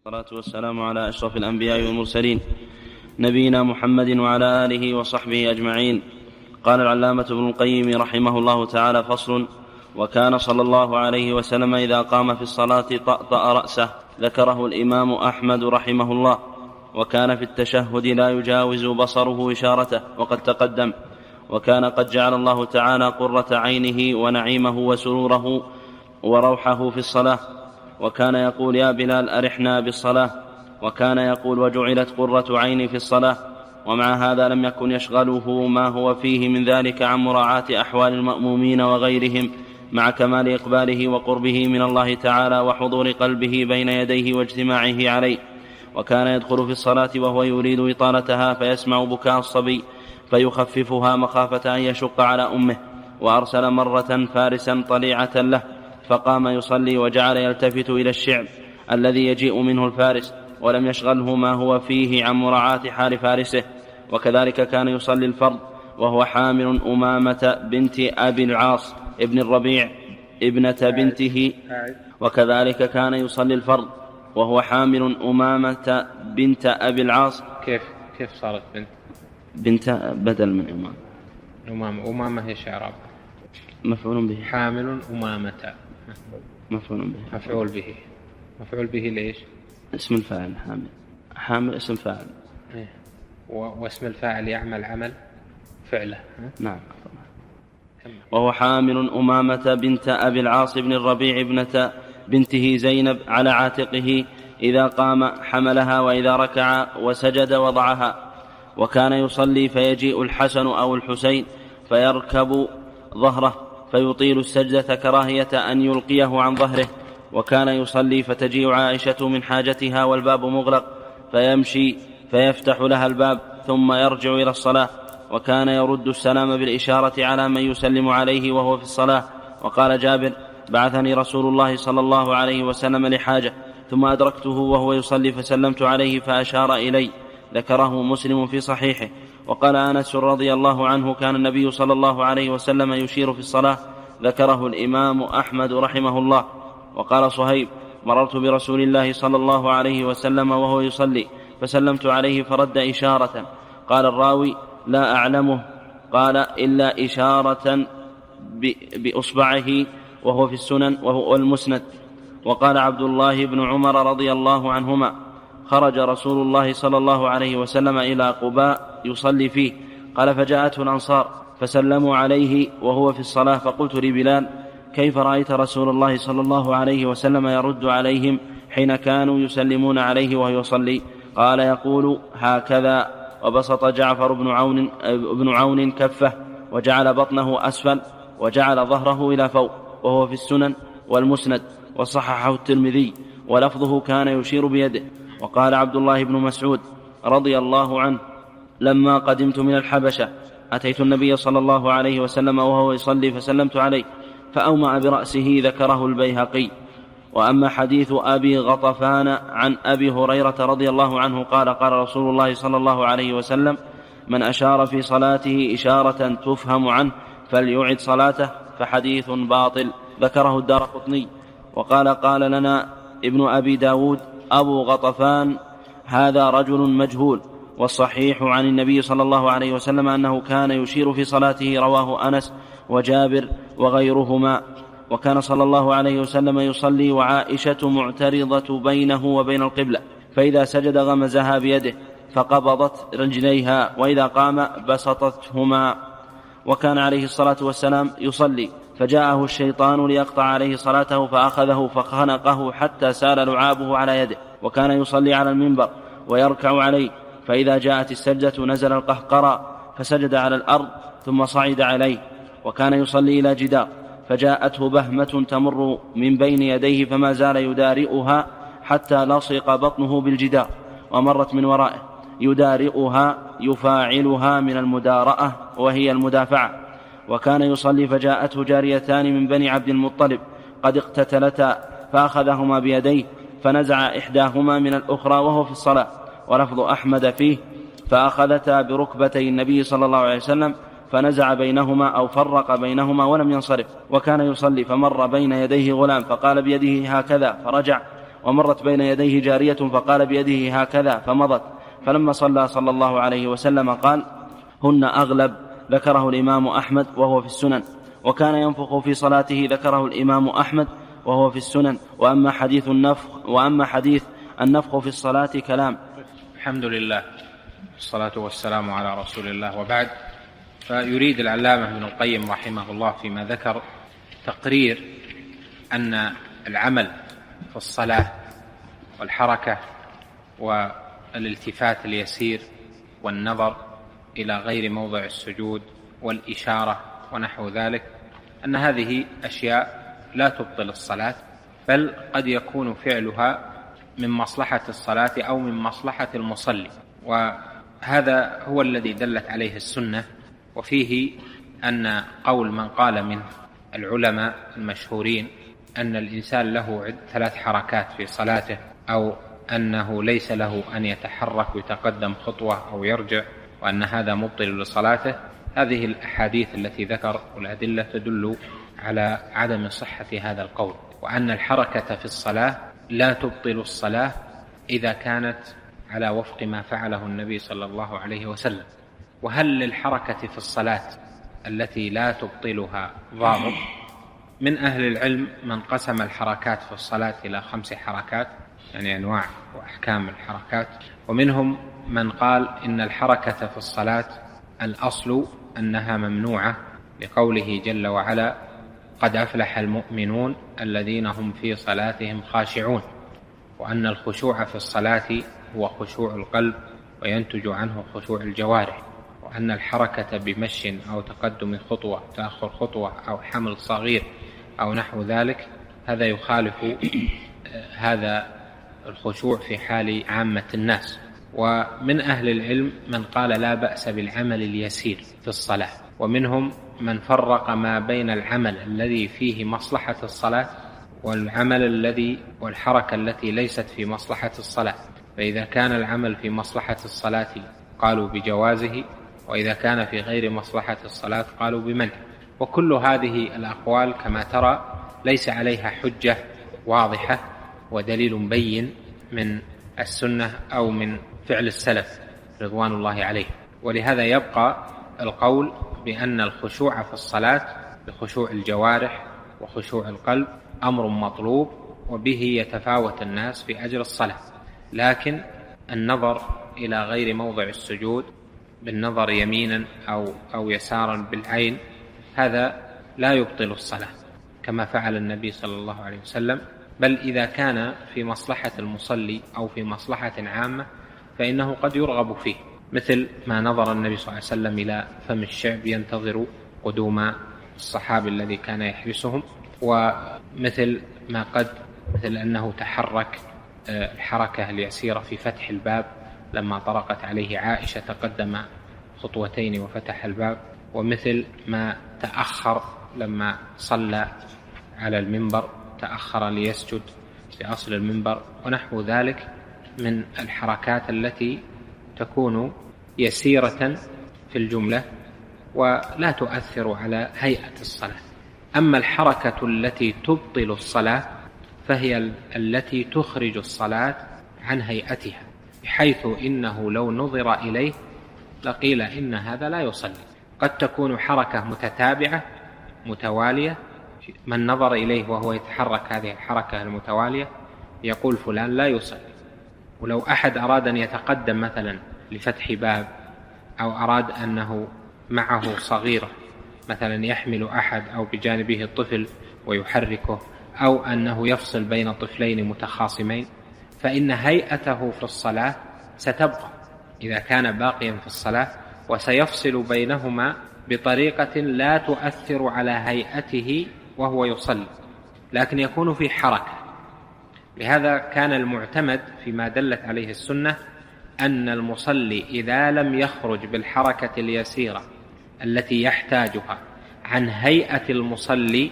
والصلاة والسلام على أشرف الأنبياء والمرسلين نبينا محمد وعلى آله وصحبه أجمعين. قال العلامة ابن القيم رحمه الله تعالى: فصل: وكان صلى الله عليه وسلم إذا قام في الصلاة طأطأ رأسه. ذكره الإمام أحمد رحمه الله. وكان في التشهد لا يجاوز بصره إشارته، وقد تقدم. وكان قد جعل الله تعالى قرة عينه ونعيمه وسروره وروحه في الصلاة. وكان يقول: يا بلال أرحنا بالصلاة. وكان يقول: وجعلت قرة عيني في الصلاة. ومع هذا لم يكن يشغله ما هو فيه من ذلك عن مراعاة أحوال المأمومين وغيرهم، مع كمال إقباله وقربه من الله تعالى وحضور قلبه بين يديه واجتماعه عليه. وكان يدخل في الصلاة وهو يريد إطالتها، فيسمع بكاء الصبي فيخففها مخافة أن يشق على أمه. وأرسل مرة فارسا طليعة له، فقام يصلي وجعل يلتفت إلى الشعب الذي يجيء منه الفارس، ولم يشغله ما هو فيه عن مراعاة حال فارسه. وكذلك كان يصلي الفرض وهو حامل أمامة بنت أبي العاص ابن الربيع ابنة بنته. وكذلك كان يصلي الفرض وهو حامل أمامة بنت أبي العاص. كيف صارت بنت بدل من أمامة هي شعراب مفعول به. حامل أمامة مفعول به ليش؟ اسم الفاعل حامل اسم فاعل. واسم الفاعل يعمل عمل فعله. نعم. وهو حامل أمامة بنت أبي العاص بن الربيع ابنة بنته زينب على عاتقه، إذا قام حملها، وإذا ركع وسجد وضعها. وكان يصلي فيجيء الحسن أو الحسين فيركب ظهره فيطيل السجدة كراهية أن يلقيه عن ظهره. وكان يصلي فتجيء عائشة من حاجتها والباب مغلق، فيمشي فيفتح لها الباب ثم يرجع إلى الصلاة. وكان يرد السلام بالإشارة على من يسلم عليه وهو في الصلاة. وقال جابر: بعثني رسول الله صلى الله عليه وسلم لحاجة، ثم أدركته وهو يصلي فسلمت عليه فأشار إلي. ذكره مسلم في صحيحه. وقال أنس رضي الله عنه: كان النبي صلى الله عليه وسلم يشير في الصلاة. ذكره الإمام أحمد رحمه الله. وقال صهيب: مررت برسول الله صلى الله عليه وسلم وهو يصلي فسلمت عليه فرد إشارة. قال الراوي: لا أعلمه، قال إلا إشارة بأصبعه، وهو في السنن وهو المسند. وقال عبد الله بن عمر رضي الله عنهما: خرج رسول الله صلى الله عليه وسلم إلى قباء يصلي فيه، قال: فجاءته الأنصار فسلموا عليه وهو في الصلاة، فقلت لبلال: كيف رأيت رسول الله صلى الله عليه وسلم يرد عليهم حين كانوا يسلمون عليه وهو يصلي؟ قال: يقول هكذا. وبسط جعفر بن عون كفه، وجعل بطنه أسفل، وجعل ظهره إلى فوق، وهو في السنن والمسند، وصححه الترمذي، ولفظه كان يشير بيده. وقال عبد الله بن مسعود رضي الله عنه: لما قدمت من الحبشة أتيت النبي صلى الله عليه وسلم وهو يصلي فسلمت عليه فأومأ برأسه. ذكره البيهقي. وأما حديث أبي غطفان عن أبي هريرة رضي الله عنه قال: قال رسول الله صلى الله عليه وسلم: من أشار في صلاته إشارة تفهم عنه فليعد صلاته، فحديث باطل. ذكره الدارقطني. وقال: قال لنا ابن أبي داود: أبو غطفان هذا رجل مجهول، والصحيح عن النبي صلى الله عليه وسلم أنه كان يشير في صلاته. رواه أنس وجابر وغيرهما. وكان صلى الله عليه وسلم يصلي وعائشة معترضة بينه وبين القبلة، فإذا سجد غمزها بيده فقبضت رجليها، وإذا قام بسطتهما. وكان عليه الصلاة والسلام يصلي فجاءه الشيطان ليقطع عليه صلاته، فأخذه فخنقه حتى سال لعابه على يده. وكان يصلي على المنبر ويركع عليه، فإذا جاءت السجدة نزل القهقرى فسجد على الأرض ثم صعد عليه. وكان يصلي إلى جدار فجاءته بهمة تمر من بين يديه، فما زال يدارئها حتى لصق بطنه بالجدار، ومرت من ورائه يدارئها يفاعلها من المدارأة وهي المدافعة. وكان يصلي فجاءته جاريتان من بني عبد المطلب قد اقتتلتا، فأخذهما بيديه فنزع إحداهما من الأخرى وهو في الصلاة. ولفظ أحمد فيه: فأخذتا بركبتي النبي صلى الله عليه وسلم فنزع بينهما أو فرق بينهما ولم ينصرف. وكان يصلي فمر بين يديه غلام فقال بيده هكذا فرجع، ومرت بين يديه جارية فقال بيده هكذا فمضت، فلما صلى الله عليه وسلم قال: هن أغلب. ذكره الإمام أحمد وهو في السنن. وكان ينفخ في صلاته، ذكره الإمام أحمد وهو في السنن. وأما حديث النفخ في الصلاة كلام. الحمد لله والصلاة والسلام على رسول الله، وبعد. فيريد العلامة ابن القيم رحمه الله فيما ذكر تقرير أن العمل في الصلاة والحركة والالتفات اليسير والنظر إلى غير موضع السجود والإشارة ونحو ذلك، أن هذه أشياء لا تبطل الصلاة، بل قد يكون فعلها من مصلحة الصلاة أو من مصلحة المصلي، وهذا هو الذي دلت عليه السنة. وفيه أن قول من قال من العلماء المشهورين أن الإنسان له 3 حركات في صلاته، أو أنه ليس له أن يتحرك ويتقدم خطوة أو يرجع، وأن هذا مبطل لصلاته. هذه الأحاديث التي ذكر والأدلة تدل على عدم صحة هذا القول، وأن الحركة في الصلاة لا تبطل الصلاة إذا كانت على وفق ما فعله النبي صلى الله عليه وسلم. وهل للحركة في الصلاة التي لا تبطلها ضابط؟ من أهل العلم من قسم الحركات في الصلاة إلى 5 حركات، يعني أنواع وأحكام الحركات. ومنهم من قال إن الحركة في الصلاة الأصل أنها ممنوعة، لقوله جل وعلا: قد أفلح المؤمنون الذين هم في صلاتهم خاشعون، وأن الخشوع في الصلاة هو خشوع القلب وينتج عنه خشوع الجوارح، وأن الحركة بمشي أو تقدم خطوة تأخر خطوة أو حمل صغير أو نحو ذلك هذا يخالف هذا الخشوع في حال عامة الناس. ومن أهل العلم من قال لا بأس بالعمل اليسير في الصلاة، ومنهم من فرق ما بين العمل الذي فيه مصلحة الصلاة والعمل والحركة التي ليست في مصلحة الصلاة. فإذا كان العمل في مصلحة الصلاة قالوا بجوازه، وإذا كان في غير مصلحة الصلاة قالوا بمنع. وكل هذه الأقوال كما ترى ليس عليها حجة واضحة ودليل بين من السنة أو من فعل السلف رضوان الله عليه. ولهذا يبقى القول بأن الخشوع في الصلاة بخشوع الجوارح وخشوع القلب أمر مطلوب، وبه يتفاوت الناس في أجر الصلاة. لكن النظر إلى غير موضع السجود بالنظر يمينا أو يسارا بالعين هذا لا يبطل الصلاة كما فعل النبي صلى الله عليه وسلم، بل إذا كان في مصلحة المصلي أو في مصلحة عامة فإنه قد يرغب فيه، مثل ما نظر النبي صلى الله عليه وسلم إلى فم الشعب ينتظر قدوم الصحابي الذي كان يحرسهم، ومثل مثل أنه تحرك الحركة اليسيرة في فتح الباب لما طرقت عليه عائشة تقدم خطوتين وفتح الباب، ومثل ما تأخر لما صلى على المنبر تأخر ليسجد في أصل المنبر، ونحو ذلك من الحركات التي تكون يسيرة في الجملة ولا تؤثر على هيئة الصلاة. أما الحركة التي تبطل الصلاة فهي التي تخرج الصلاة عن هيئتها، بحيث إنه لو نظر إليه لقيل إن هذا لا يصلي. قد تكون حركة متتابعة متوالية، من نظر إليه وهو يتحرك هذه الحركة المتوالية يقول فلان لا يصلي. ولو أحد أراد أن يتقدم مثلا لفتح باب، أو أراد أنه معه صغيرة مثلا يحمل أحد أو بجانبه الطفل ويحركه، أو أنه يفصل بين طفلين متخاصمين، فإن هيئته في الصلاة ستبقى إذا كان باقيا في الصلاة، وسيفصل بينهما بطريقة لا تؤثر على هيئته وهو يصلي، لكن يكون في حركة. لهذا كان المعتمد فيما دلت عليه السنة أن المصلي إذا لم يخرج بالحركة اليسيرة التي يحتاجها عن هيئة المصلي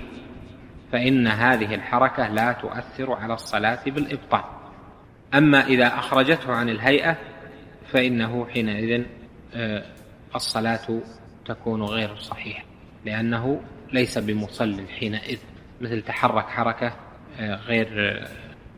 فإن هذه الحركة لا تؤثر على الصلاة بالإبطال. أما إذا أخرجته عن الهيئة فإنه حينئذ الصلاة تكون غير صحيحة، لأنه ليس بمصل حينئذ، مثل تحرك حركة غير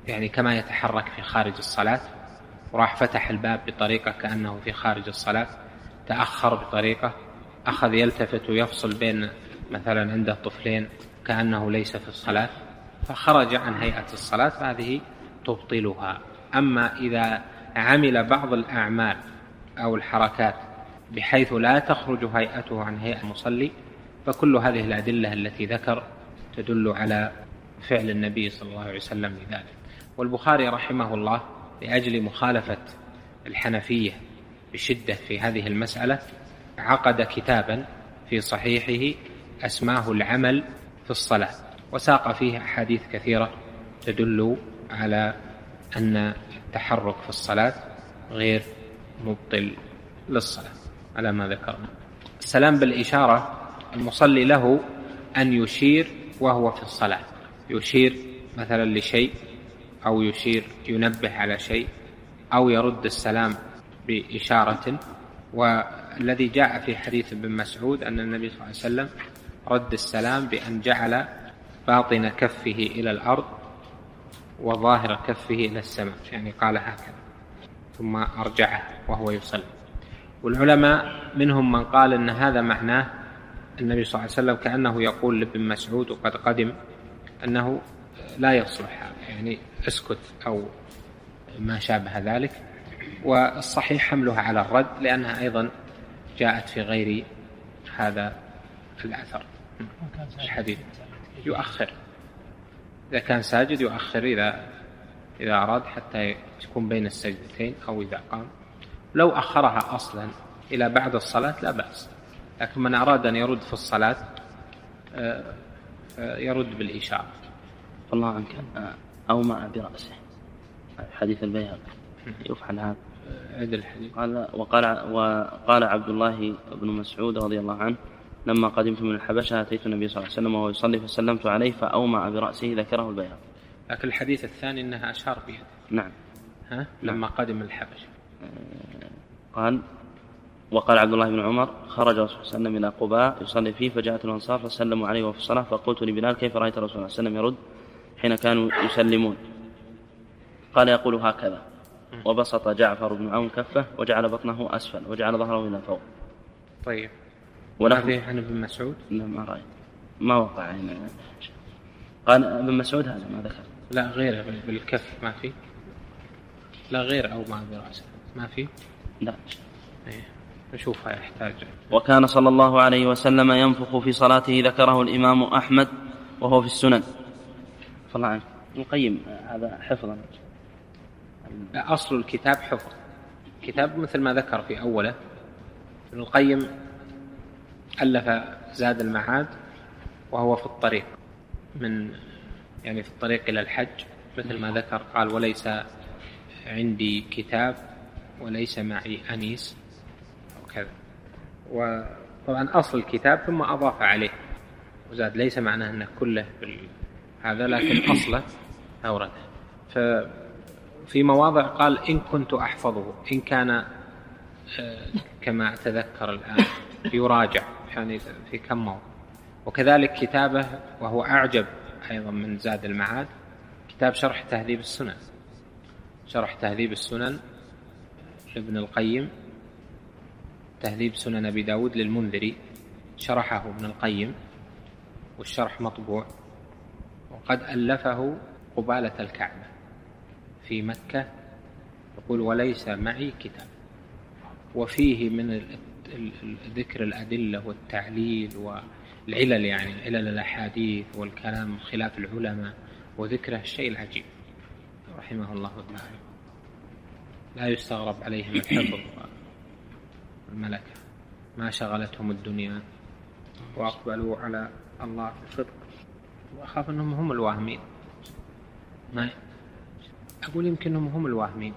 يعني كما يتحرك في خارج الصلاة، وراح فتح الباب بطريقة كأنه في خارج الصلاة، تأخر بطريقة، أخذ يلتفت ويفصل بين مثلا عنده طفلين كأنه ليس في الصلاة، فخرج عن هيئة الصلاة، فهذه تبطلها. أما إذا عمل بعض الأعمال أو الحركات بحيث لا تخرج هيئته عن هيئة المصلي، فكل هذه الأدلة التي ذكر تدل على فعل النبي صلى الله عليه وسلم لذلك. والبخاري رحمه الله لأجل مخالفة الحنفية بشدة في هذه المسألة عقد كتابا في صحيحه أسماه العمل في الصلاة، وساق فيه أحاديث كثيرة تدل على أن التحرك في الصلاة غير مبطل للصلاة على ما ذكرنا. السلام بالإشارة المصلي له أن يشير وهو في الصلاة، يشير مثلا لشيء، أو يشير ينبه على شيء، أو يرد السلام بإشارة. والذي جاء في حديث ابن مسعود أن النبي صلى الله عليه وسلم رد السلام بأن جعل باطن كفه إلى الأرض وظاهر كفه إلى السماء، يعني قال هكذا ثم أرجعه وهو يصلي. والعلماء منهم من قال أن هذا معناه النبي صلى الله عليه وسلم كأنه يقول لابن مسعود وقد قدم أنه لا يصلح هذا، يعني اسكت أو ما شابه ذلك. والصحيح حملها على الرد لأنها أيضا جاءت في غير هذا الأثر. الحديث يؤخر إذا كان ساجد، يؤخر إذا أراد حتى يكون بين السجدتين، أو إذا قام. لو أخرها أصلا إلى بعد الصلاة لا بأس، لكن من أراد أن يرد في الصلاة يرد بالإشارة. الله عنك. أو مع برأسه، حديث البيهقي يفعل هذا. عد الحديث. وقال عبد الله بن مسعود رضي الله عنه: لما قدمت من الحبشة أتيت النبي صلى الله عليه وسلم وهو يصلي فسلمت عليه فأومع برأسه، ذكره البيهقي. لكن الحديث الثاني أنها أشار بيده. نعم. لما قدم الحبشة قال: وقال عبد الله بن عمر: خرج الرسول صلى الله عليه وسلم إلى قباء يصلي فيه، فجاءت الأنصار فسلموا عليه وفي الصلاة، فقلت لبلال: كيف رأيت الرسول صلى الله عليه وسلم يرد حين كانوا يسلمون؟ قال: يقول هكذا. وبسط جعفر بن عون كفه وجعل بطنه أسفل وجعل ظهره إلى فوق. طيب. ولا فيه عن ابن مسعود؟ ما رأيت، ما وقع هنا. قال ابن مسعود هذا ما ذكر. لا غير بالكف ما في، لا غير أو مع برأسه ما في. لا. نشوفها يحتاج. وكان صلى الله عليه وسلم ينفخ في صلاته، ذكره الإمام أحمد وهو في السنن. فالله عنك. القيم هذا حفظا. أصل الكتاب حفظ، كتاب مثل ما ذكر في أوله. ابن القيم ألف زاد المعاد وهو في الطريق يعني في الطريق إلى الحج، مثل ما ذكر قال: وليس عندي كتاب وليس معي أنيس وكذا. وطبعا أصل الكتاب ثم أضاف عليه وزاد، ليس معناه أنه كله هذا، لكن أصله أورده. ففي مواضع قال: إن كنت أحفظه، إن كان كما أتذكر الآن يراجع، يعني في كم موضع. وكذلك كتابه وهو أعجب أيضا من زاد المعاد، كتاب شرح تهذيب السنن، شرح تهذيب السنن لابن القيم، تهذيب سنن أبي داود للمنذري، شرحه ابن القيم والشرح مطبوع، وقد ألفه قبالة الكعبة في مكة، يقول: وليس معي كتاب. وفيه من ذكر الأدلة والتعليل والعلل، يعني علل الأحاديث والكلام خلاف العلماء وذكره الشيء العجيب رحمه الله تعالى. لا يستغرب عليهم الحفظ والملكة، ما شغلتهم الدنيا وأقبلوا على الله بصدق. وأخاف أنهم هم الواهمين، ما أقول يمكنهم هم الواهمين،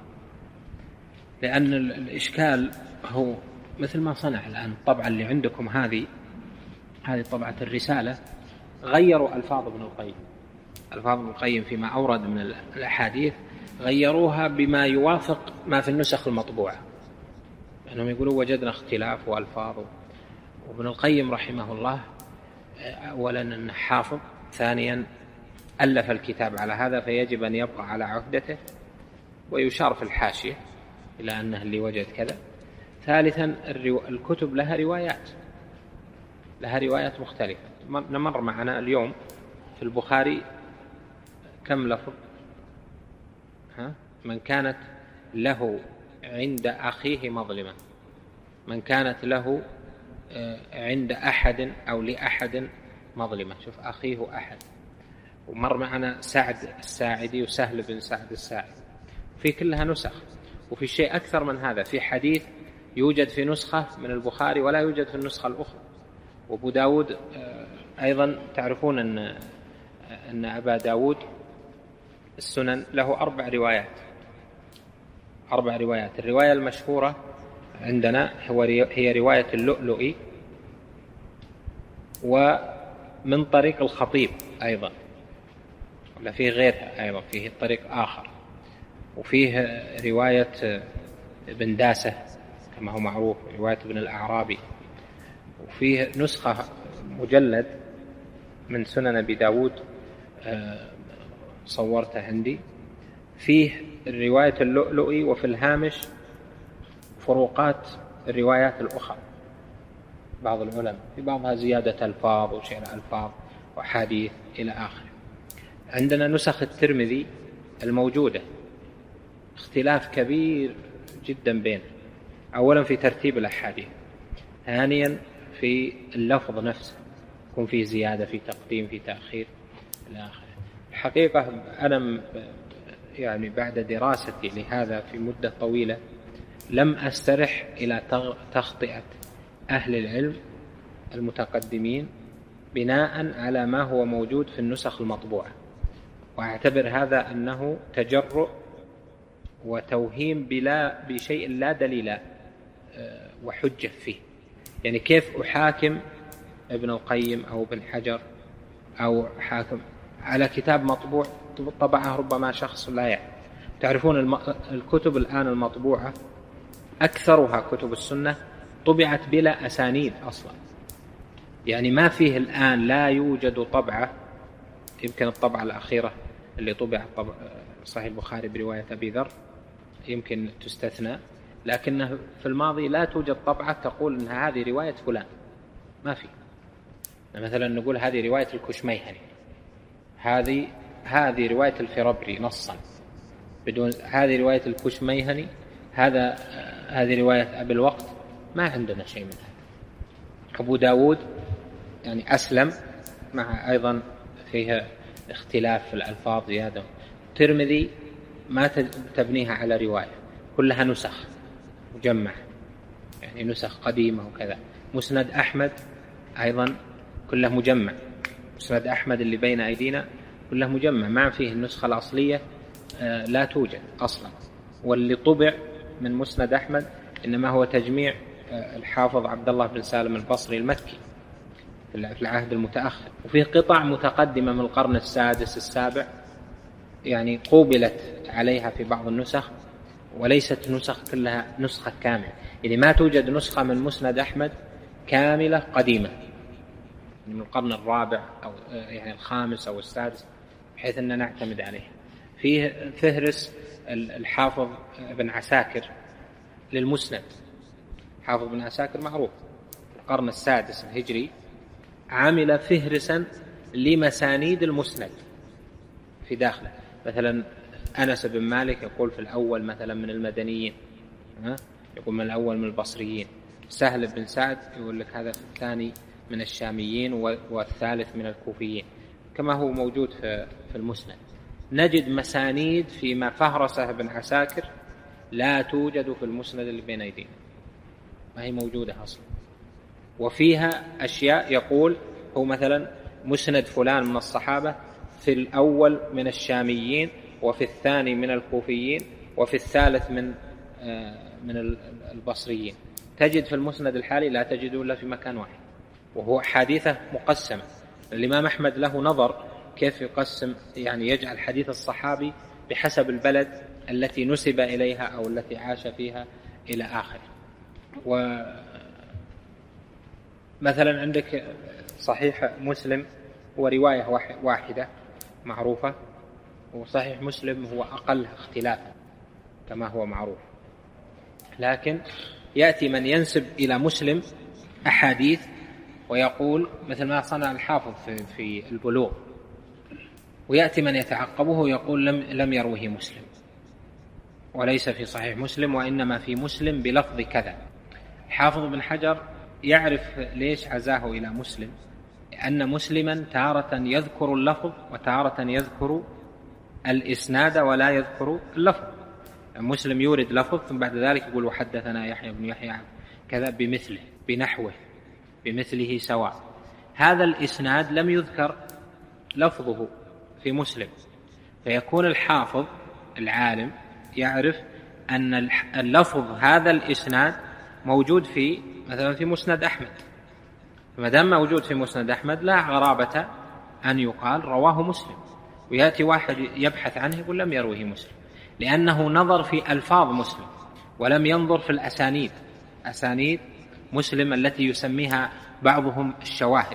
لأن الإشكال هو مثل ما صنع الآن الطبعة اللي عندكم هذه طبعة الرسالة، غيروا ألفاظ ابن القيم، ألفاظ ابن القيم فيما أورد من الأحاديث غيروها بما يوافق ما في النسخ المطبوعة، لأنهم يقولوا وجدنا اختلاف وألفاظ. وابن القيم رحمه الله أولا أنه حافظ، ثانيا ألف الكتاب على هذا فيجب أن يبقى على عهدته، ويشار في الحاشية إلى أنه اللي وجد كذا. ثالثا الكتب لها روايات مختلفة. نمر معنا اليوم في البخاري كم لفظ؟ من كانت له عند أخيه مظلمة، من كانت له عند أحد أو لأحد مظلمة. شوف أخيه أحد. ومر معنا سعد الساعدي وسهل بن سعد الساعدي، في كلها نسخ. وفي شيء أكثر من هذا، في حديث يوجد في نسخة من البخاري ولا يوجد في النسخة الأخرى. وأبو داود أيضا تعرفون أن أبا داود السنن له 4 روايات. الرواية المشهورة عندنا هي رواية اللؤلؤي، ومن طريق الخطيب أيضا، ولا فيه غيرها أيضا، فيه طريق آخر. وفيه رواية ابن داسة كما هو معروف، رواية ابن الأعرابي. وفيه نسخة مجلد من سنن أبي داود صورته عندي، فيه رواية اللؤلؤي، وفي الهامش فروقات الروايات الأخرى بعض العلماء، في بعضها زيادة ألفاظ وشعر ألفاظ وحديث إلى آخره. عندنا نسخ الترمذي الموجودة اختلاف كبير جدا بينه، أولا في ترتيب الأحاديث، ثانيا في اللفظ نفسه، يكون فيه زيادة، في تقديم، في تأخير إلى آخره. الحقيقة أنا يعني بعد دراستي لهذا في مدة طويلة لم أسترح إلى تخطئة أهل العلم المتقدمين بناء على ما هو موجود في النسخ المطبوعة، وأعتبر هذا أنه تجرؤ وتوهيم بشيء لا دليل وحجة فيه. يعني كيف أحاكم ابن القيم أو ابن حجر أو حاكم على كتاب مطبوع طبعه ربما شخص لا يعلم؟ تعرفون الكتب الآن المطبوعة أكثرها كتب السنة طبعت بلا أسانيد أصلا، يعني ما فيه الآن، لا يوجد طبعة، يمكن الطبعة الأخيرة اللي طبع صحيح البخاري برواية أبي ذر يمكن تستثنى، لكنه في الماضي لا توجد طبعة تقول أن هذه رواية فلان، ما في. مثلا نقول هذه رواية الكشميهني، هذه رواية الفربري نصا، بدون هذه رواية الكشميهني، هذه رواية أبي الوقت، ما عندنا شيء من هذا. أبو داود يعني أسلم، مع أيضا فيها اختلاف في الألفاظ زيادة. الترمذي ما تبنيها على رواية، كلها نسخ مجمع، يعني نسخ قديمة وكذا. مسند أحمد أيضا كله مجمع، مسند أحمد اللي بين أيدينا كله مجمع، ما فيه النسخة الأصلية لا توجد أصلا. واللي طبع من مسند أحمد إنما هو تجميع الحافظ عبد الله بن سالم البصري المكي في العهد المتأخر، وفيه قطع متقدمة من القرن السادس السابع، يعني قوبلت عليها في بعض النسخ، وليست نسخ كلها نسخة كاملة. يعني ما توجد نسخة من مسند أحمد كاملة قديمة من القرن الرابع أو يعني الخامس أو السادس بحيث أن نعتمد عليها. فيه فهرس الحافظ ابن عساكر للمسند، حافظ ابن عساكر معروف في القرن السادس الهجري، عمل فهرسا لمسانيد المسند في داخله. مثلا أنس بن مالك يقول في الأول مثلا من المدنيين، يقول من الأول من البصريين. سهل بن سعد يقول لك هذا في الثاني من الشاميين والثالث من الكوفيين، كما هو موجود في المسند. نجد مسانيد فيما فهرسه ابن عساكر لا توجد في المسند اللي بين أيدينا، ما هي موجودة أصلا. وفيها أشياء يقول هو مثلا مسند فلان من الصحابة في الأول من الشاميين، وفي الثاني من الكوفيين، وفي الثالث من البصريين. تجد في المسند الحالي لا تجد إلا في مكان واحد، وهو حديثة مقسمة. الإمام أحمد له نظر كيف يقسم، يعني يجعل حديث الصحابي بحسب البلد التي نسب إليها أو التي عاش فيها إلى آخر. ومثلا عندك صحيح مسلم ورواية واحدة معروفة، وصحيح مسلم هو أقلها اختلافا كما هو معروف. لكن يأتي من ينسب إلى مسلم أحاديث ويقول مثل ما صنع الحافظ في البلوغ، ويأتي من يتعقبه ويقول لم يروه مسلم، وليس في صحيح مسلم وإنما في مسلم بلفظ كذا. الحافظ بن حجر يعرف ليش عزاه إلى مسلم، لأن مسلما تارة يذكر اللفظ وتارة يذكر الإسناد ولا يذكر اللفظ. مسلم يورد لفظ ثم بعد ذلك يقول وحدثنا يحيى بن يحيى كذا بمثله بنحوه بمثله سواء. هذا الإسناد لم يذكر لفظه في مسلم، فيكون الحافظ العالم يعرف أن اللفظ هذا الإسناد موجود في مثلا في مسند أحمد، فما دام موجود في مسند أحمد لا غرابة أن يقال رواه مسلم، ويأتي واحد يبحث عنه يقول لم يروه مسلم، لأنه نظر في ألفاظ مسلم ولم ينظر في الأسانيد، أسانيد مسلم التي يسميها بعضهم الشواهد.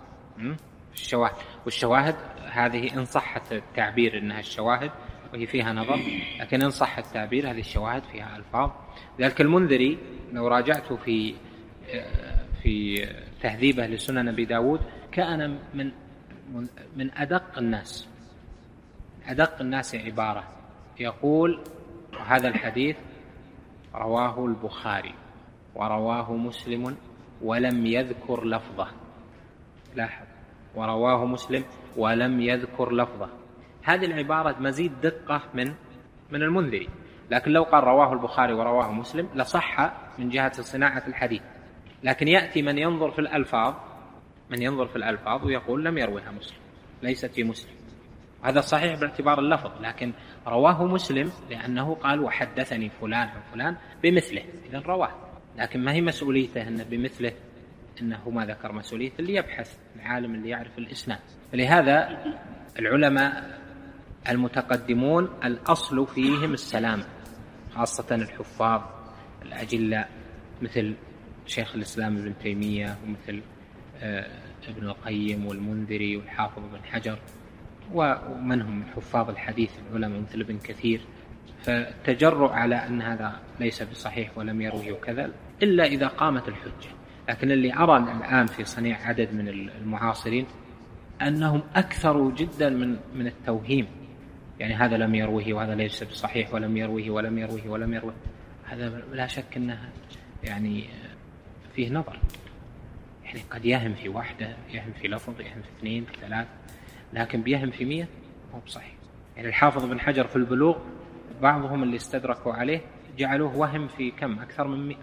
والشواهد هذه إن صح التعبير إنها الشواهد وهي فيها نظر، لكن إن صح التعبير هذه الشواهد فيها ألفاظ. ذلك المنذري لو راجعت في تهذيبه لسنن أبي داود كان من أدق الناس عبارة، يقول هذا الحديث رواه البخاري ورواه مسلم ولم يذكر لفظه. لاحظ، ورواه مسلم ولم يذكر لفظه. هذه العبارة مزيد دقة من المنذري، لكن لو قال رواه البخاري ورواه مسلم لصح من جهة صناعة الحديث، لكن يأتي من ينظر في الألفاظ ويقول لم يرويها مسلم، ليست في مسلم. هذا صحيح باعتبار اللفظ، لكن رواه مسلم لأنه قال وحدثني فلان وفلان بمثله، إذن رواه، لكن ما هي مسؤوليته أنه بمثله، إنه ما ذكر مسؤوليته اللي يبحث العالم اللي يعرف الإسناد. فلهذا العلماء المتقدمون الأصل فيهم السلامة، خاصة الحفاظ الأجلاء مثل شيخ الإسلام ابن تيمية ومثل ابن القيم والمنذري والحافظ بن حجر ومنهم حفاظ الحديث العلماء مثل ابن كثير. فالتجرؤ على أن هذا ليس بصحيح ولم يروه وكذا إلا إذا قامت الحجة. لكن اللي أرى الآن في صنيع عدد من المعاصرين أنهم أكثروا جدا من التوهيم، يعني هذا لم يروه وهذا ليس بصحيح ولم يروه، هذا لا شك أنه يعني فيه نظر، يعني قد يهم في واحدة، يهم في لفظ، يهم في 2 في 3، لكن بيهم في 100 هو بصحيح. يعني الحافظ بن حجر في البلوغ بعضهم اللي استدركوا عليه جعلوه وهم في كم أكثر من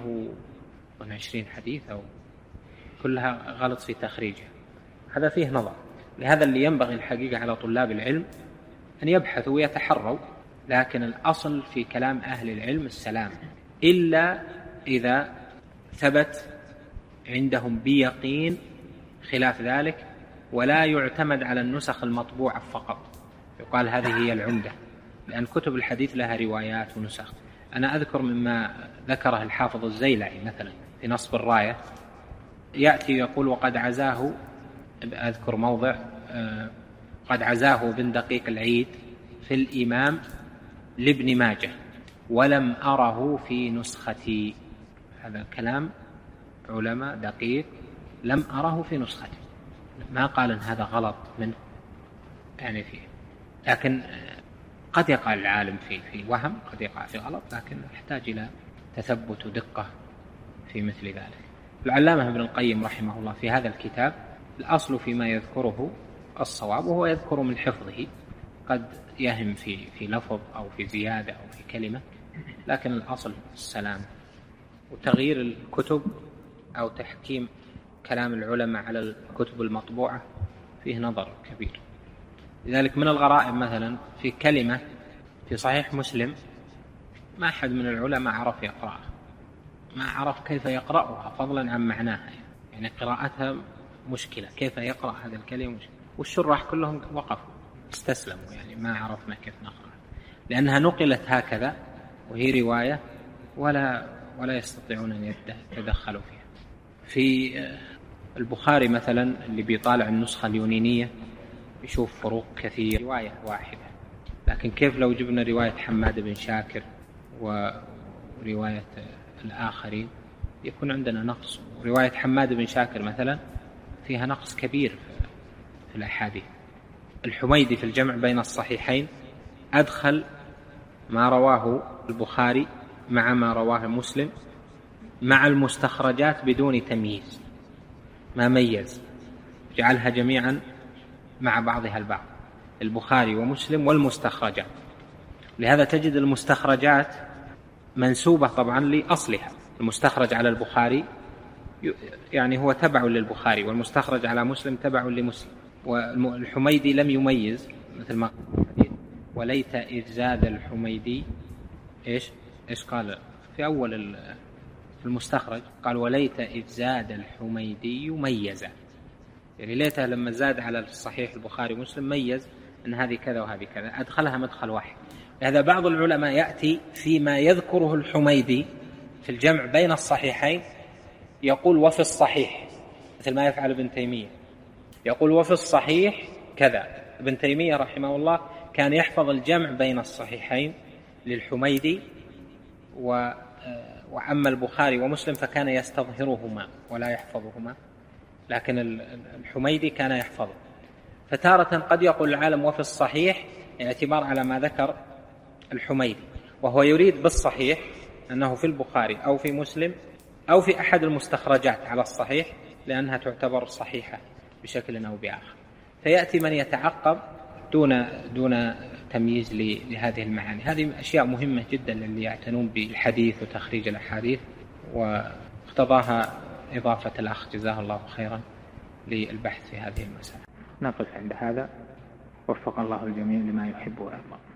120 حديث أو كلها غلط في تخريجها. هذا فيه نظر. لهذا اللي ينبغي الحقيقة على طلاب العلم أن يبحثوا ويتحروا، لكن الأصل في كلام أهل العلم السلام، إلا إذا ثبت عندهم بيقين خلاف ذلك، ولا يعتمد على النسخ المطبوعة فقط يقال هذه هي العمدة، لأن كتب الحديث لها روايات ونسخ. أنا أذكر مما ذكره الحافظ الزيلعي مثلا في نصب الراية، يأتي يقول وقد عزاه، أذكر موضع، قد عزاه بن دقيق العيد في الإمام لابن ماجه ولم أره في نسختي. هذا كلام علماء دقيق، لم أره في نسختي، ما قال إن هذا غلط منه يعني فيه، لكن قد يقع العالم في وهم، قد يقع في غلط، لكن يحتاج إلى تثبت ودقة في مثل ذلك. العلامة ابن القيم رحمه الله في هذا الكتاب الأصل فيما يذكره الصواب، وهو يذكر من حفظه، قد يهم في لفظ أو في زيادة أو في كلمة، لكن الأصل السلام. وتغيير الكتب أو تحكيم كلام العلماء على الكتب المطبوعة فيه نظر كبير. لذلك من الغرائب مثلا في كلمة في صحيح مسلم ما أحد من العلماء عرف يقرأها، ما عرف كيف يقرأها فضلا عن معناها، يعني قراءتها مشكلة، كيف يقرأ هذا الكلمة مشكلة. والشراح كلهم وقفوا استسلموا، يعني ما عرفنا كيف نقرأ، لأنها نقلت هكذا وهي رواية ولا يستطيعون أن يتدخلوا فيها. في البخاري مثلا اللي بيطالع النسخة اليونانية يشوف فروق كثير رواية واحدة. لكن كيف لو جبنا رواية حماد بن شاكر ورواية الآخرين يكون عندنا نقص. رواية حماد بن شاكر مثلا فيها نقص كبير في الأحاديث. الحميدي في الجمع بين الصحيحين أدخل ما رواه البخاري مع ما رواه مسلم مع المستخرجات بدون تمييز، ما ميز، جعلها جميعا مع بعضها البعض، البخاري ومسلم والمستخرجات. لهذا تجد المستخرجات منسوبة طبعا لأصلها. المستخرج على البخاري يعني هو تبع للبخاري، والمستخرج على مسلم تبع لمسلم. والحميدي لم يميز مثل ما قال وليت إذ زاد الحميدي إيش قال في أول في المستخرج؟ قال وليت إذ زاد الحميدي ميزا، يعني ليته لما زاد على الصحيح البخاري ومسلم ميز أن هذه كذا وهذه كذا، أدخلها مدخل واحد. هذا بعض العلماء يأتي فيما يذكره الحميدي في الجمع بين الصحيحين يقول وفي الصحيح، مثل ما يفعل ابن تيمية، يقول وفي الصحيح كذا. ابن تيمية رحمه الله كان يحفظ الجمع بين الصحيحين للحميدي، وأما البخاري ومسلم فكان يستظهرهما ولا يحفظهما، لكن الحميدي كان يحفظه. فتارة قد يقول العالم وفي الصحيح اعتبار على ما ذكر الحميدي، وهو يريد بالصحيح أنه في البخاري أو في مسلم أو في أحد المستخرجات على الصحيح، لأنها تعتبر صحيحة بشكل أو بآخر. فيأتي من يتعقب دون تمييز لهذه المعاني. هذه أشياء مهمة جدا للي يعتنون بالحديث وتخريج الأحاديث، واقتضاها إضافة الأخ جزاه الله خيرا للبحث في هذه المسألة. نقف عند هذا، وفق الله الجميع لما يحب ويرضى.